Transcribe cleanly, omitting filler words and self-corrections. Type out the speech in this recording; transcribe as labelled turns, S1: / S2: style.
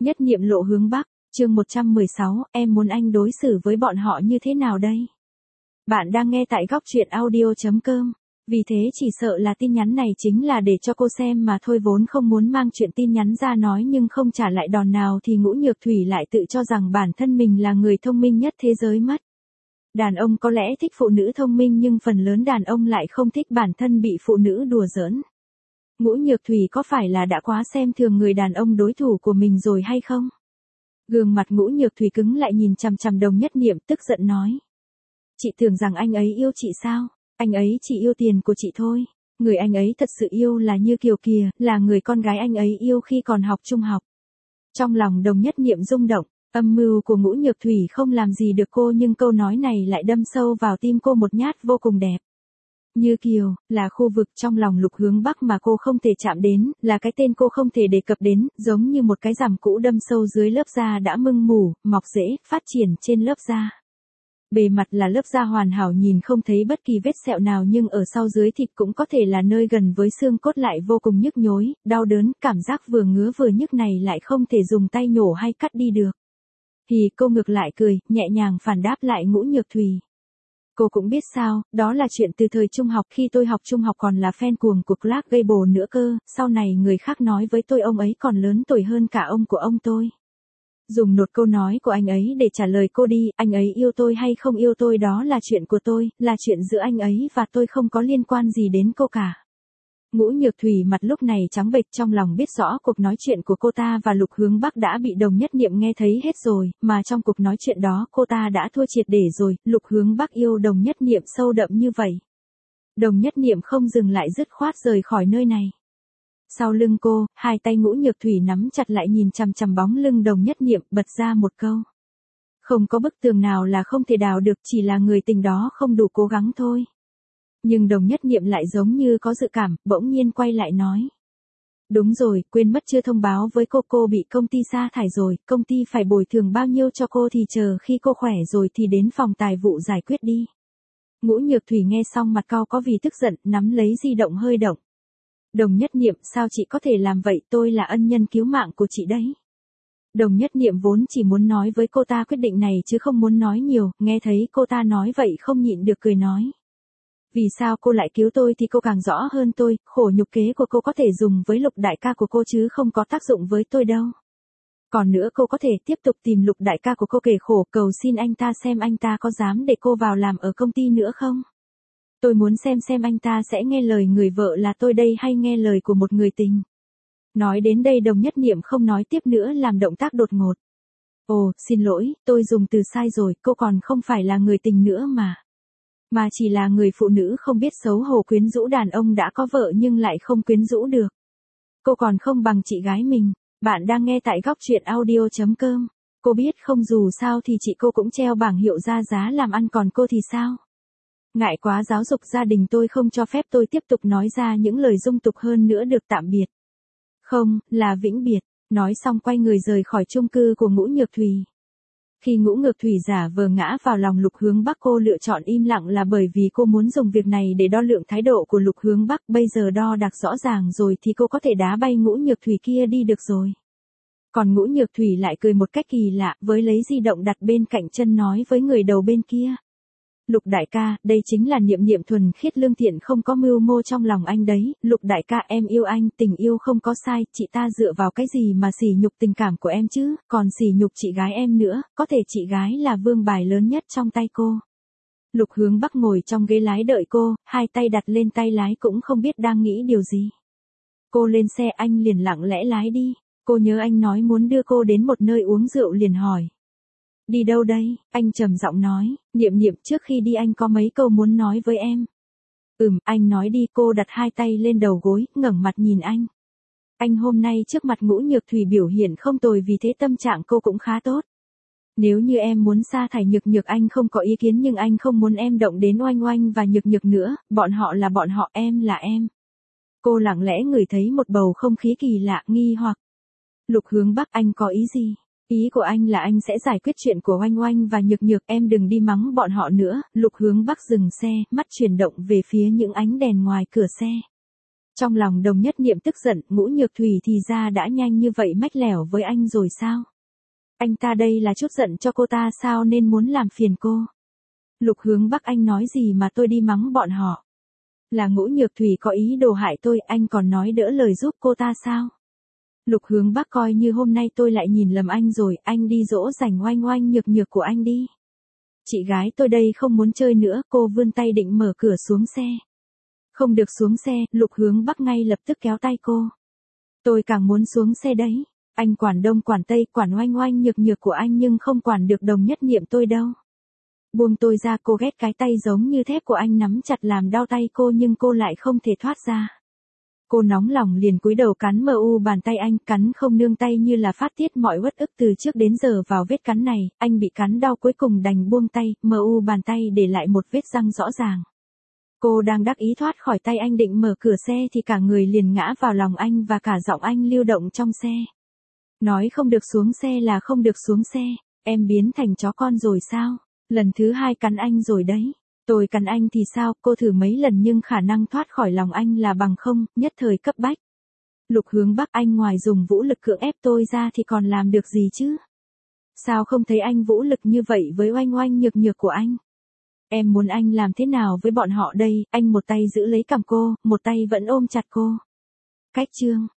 S1: Nhất niệm lộ hướng Bắc, chương 116, em muốn anh đối xử với bọn họ như thế nào đây? Bạn đang nghe tại góc truyện audio.com. Vì thế chỉ sợ là tin nhắn này chính là để cho cô xem mà thôi, vốn không muốn mang chuyện tin nhắn ra nói nhưng không trả lại đòn nào thì Ngũ Nhược Thủy lại tự cho rằng bản thân mình là người thông minh nhất thế giới mất. Đàn ông có lẽ thích phụ nữ thông minh nhưng phần lớn đàn ông lại không thích bản thân bị phụ nữ đùa giỡn. Ngũ Nhược Thủy có phải là đã quá xem thường người đàn ông đối thủ của mình rồi hay không? Gương mặt Ngũ Nhược Thủy cứng lại nhìn chằm chằm Đồng Nhất Niệm, tức giận nói. Chị tưởng rằng anh ấy yêu chị sao? Anh ấy chỉ yêu tiền của chị thôi. Người anh ấy thật sự yêu là Như Kiều kìa, là người con gái anh ấy yêu khi còn học trung học. Trong lòng Đồng Nhất Niệm rung động, âm mưu của Ngũ Nhược Thủy không làm gì được cô nhưng câu nói này lại đâm sâu vào tim cô một nhát vô cùng đẹp. Như Kiều, là khu vực trong lòng Lục Hướng Bắc mà cô không thể chạm đến, là cái tên cô không thể đề cập đến, giống như một cái rằm cũ đâm sâu dưới lớp da đã mưng mủ, mọc rễ, phát triển trên lớp da. Bề mặt là lớp da hoàn hảo nhìn không thấy bất kỳ vết sẹo nào nhưng ở sau dưới thịt cũng có thể là nơi gần với xương cốt lại vô cùng nhức nhối, đau đớn, cảm giác vừa ngứa vừa nhức này lại không thể dùng tay nhổ hay cắt đi được. Thì cô ngược lại cười, nhẹ nhàng phản đáp lại Ngũ Nhược Thủy. Cô cũng biết sao, đó là chuyện từ thời trung học, khi tôi học trung học còn là fan cuồng của Clark Gable nữa cơ, sau này người khác nói với tôi ông ấy còn lớn tuổi hơn cả ông của ông tôi. Dùng nốt câu nói của anh ấy để trả lời cô đi, anh ấy yêu tôi hay không yêu tôi đó là chuyện của tôi, là chuyện giữa anh ấy và tôi, không có liên quan gì đến cô cả. Ngũ Nhược Thủy mặt lúc này trắng bệch, trong lòng biết rõ cuộc nói chuyện của cô ta và Lục Hướng Bắc đã bị Đồng Nhất Niệm nghe thấy hết rồi, mà trong cuộc nói chuyện đó cô ta đã thua triệt để rồi, Lục Hướng Bắc yêu Đồng Nhất Niệm sâu đậm như vậy. Đồng Nhất Niệm không dừng lại, dứt khoát rời khỏi nơi này. Sau lưng cô, hai tay Ngũ Nhược Thủy nắm chặt lại nhìn chằm chằm bóng lưng Đồng Nhất Niệm, bật ra một câu. Không có bức tường nào là không thể đào được, chỉ là người tình đó không đủ cố gắng thôi. Nhưng Đồng Nhất Niệm lại giống như có dự cảm, bỗng nhiên quay lại nói. Đúng rồi, quên mất chưa thông báo với cô bị công ty sa thải rồi, công ty phải bồi thường bao nhiêu cho cô thì chờ khi cô khỏe rồi thì đến phòng tài vụ giải quyết đi. Ngũ Nhược Thủy nghe xong mặt cau có vì tức giận, nắm lấy di động hơi động. Đồng Nhất Niệm, sao chị có thể làm vậy, tôi là ân nhân cứu mạng của chị đấy. Đồng Nhất Niệm vốn chỉ muốn nói với cô ta quyết định này chứ không muốn nói nhiều, nghe thấy cô ta nói vậy không nhịn được cười nói. Vì sao cô lại cứu tôi thì cô càng rõ hơn tôi, khổ nhục kế của cô có thể dùng với Lục đại ca của cô chứ không có tác dụng với tôi đâu. Còn nữa cô có thể tiếp tục tìm Lục đại ca của cô kể khổ, cầu xin anh ta xem anh ta có dám để cô vào làm ở công ty nữa không. Tôi muốn xem anh ta sẽ nghe lời người vợ là tôi đây hay nghe lời của một người tình. Nói đến đây Đồng Nhất Niệm không nói tiếp nữa, làm động tác đột ngột. Ồ, xin lỗi, tôi dùng từ sai rồi, cô còn không phải là người tình nữa mà chỉ là người phụ nữ không biết xấu hổ quyến rũ đàn ông đã có vợ nhưng lại không quyến rũ được. Cô còn không bằng chị gái mình. Bạn đang nghe tại góc truyện audio.com. Cô biết không, dù sao thì chị cô cũng treo bảng hiệu ra giá làm ăn, còn cô thì sao? Ngại quá, giáo dục gia đình tôi không cho phép tôi tiếp tục nói ra những lời dung tục hơn nữa, được tạm biệt. Không, là vĩnh biệt. Nói xong quay người rời khỏi chung cư của Ngũ Nhược Thủy. Khi Ngũ Nhược Thủy giả vờ ngã vào lòng Lục Hướng Bắc, cô lựa chọn im lặng là bởi vì cô muốn dùng việc này để đo lượng thái độ của Lục Hướng Bắc, bây giờ đo đạc rõ ràng rồi thì cô có thể đá bay Ngũ Nhược Thủy kia đi được rồi. Còn Ngũ Nhược Thủy lại cười một cách kỳ lạ, với lấy di động đặt bên cạnh chân nói với người đầu bên kia. Lục đại ca, đây chính là Niệm Niệm thuần khiết lương thiện, không có mưu mô trong lòng anh đấy. Lục đại ca, em yêu anh, tình yêu không có sai, chị ta dựa vào cái gì mà sỉ nhục tình cảm của em chứ, còn sỉ nhục chị gái em nữa, có thể chị gái là vương bài lớn nhất trong tay cô. Lục Hướng Bắc ngồi trong ghế lái đợi cô, hai tay đặt lên tay lái cũng không biết đang nghĩ điều gì. Cô lên xe, anh liền lặng lẽ lái đi. Cô nhớ anh nói muốn đưa cô đến một nơi uống rượu liền hỏi. Đi đâu đây? Anh trầm giọng nói, Niệm Niệm, trước khi đi anh có mấy câu muốn nói với em. Anh nói đi. Cô đặt hai tay lên đầu gối, ngẩng mặt nhìn anh. Anh hôm nay trước mặt Ngũ Nhược Thủy biểu hiện không tồi, vì thế tâm trạng cô cũng khá tốt. Nếu như em muốn sa thải Nhược Nhược anh không có ý kiến, nhưng anh không muốn em động đến Oanh Oanh và Nhược Nhược nữa, bọn họ là bọn họ, em là em. Cô lặng lẽ ngửi thấy một bầu không khí kỳ lạ, nghi hoặc. Lục Hướng Bắc, anh có ý gì? Ý của anh là anh sẽ giải quyết chuyện của Oanh Oanh và Nhược Nhược, em đừng đi mắng bọn họ nữa. Lục Hướng Bắc dừng xe, mắt chuyển động về phía những ánh đèn ngoài cửa xe. Trong lòng Đồng Nhất Niệm tức giận, Ngũ Nhược Thủy thì ra đã nhanh như vậy mách lẻo với anh rồi sao? Anh ta đây là chút giận cho cô ta sao nên muốn làm phiền cô? Lục Hướng Bắc, anh nói gì mà tôi đi mắng bọn họ? Là Ngũ Nhược Thủy có ý đồ hại tôi, anh còn nói đỡ lời giúp cô ta sao? Lục Hướng Bắc, coi như hôm nay tôi lại nhìn lầm anh rồi, anh đi dỗ dành Oanh Oanh Nhược Nhược của anh đi. Chị gái tôi đây không muốn chơi nữa, cô vươn tay định mở cửa xuống xe. Không được xuống xe, Lục Hướng Bắc ngay lập tức kéo tay cô. Tôi càng muốn xuống xe đấy. Anh quản đông quản tây, quản Oanh Oanh Nhược Nhược của anh nhưng không quản được Đồng Nhất Niệm tôi đâu. Buông tôi ra, cô ghét cái tay giống như thép của anh nắm chặt làm đau tay cô nhưng cô lại không thể thoát ra. Cô nóng lòng liền cúi đầu cắn bàn tay anh, cắn không nương tay như là phát tiết mọi uất ức từ trước đến giờ vào vết cắn này, anh bị cắn đau cuối cùng đành buông tay, bàn tay để lại một vết răng rõ ràng. Cô đang đắc ý thoát khỏi tay anh định mở cửa xe thì cả người liền ngã vào lòng anh và cả giọng anh lưu động trong xe. Nói không được xuống xe là không được xuống xe, em biến thành chó con rồi sao? Lần thứ 2 cắn anh rồi đấy. Tôi cắn anh thì sao, cô thử mấy lần nhưng khả năng thoát khỏi lòng anh là bằng không, nhất thời cấp bách. Lục Hướng Bắc, anh ngoài dùng vũ lực cưỡng ép tôi ra thì còn làm được gì chứ? Sao không thấy anh vũ lực như vậy với Oanh Oanh Nhược Nhược của anh? Em muốn anh làm thế nào với bọn họ đây? Anh một tay giữ lấy cằm cô, một tay vẫn ôm chặt cô. Cách chương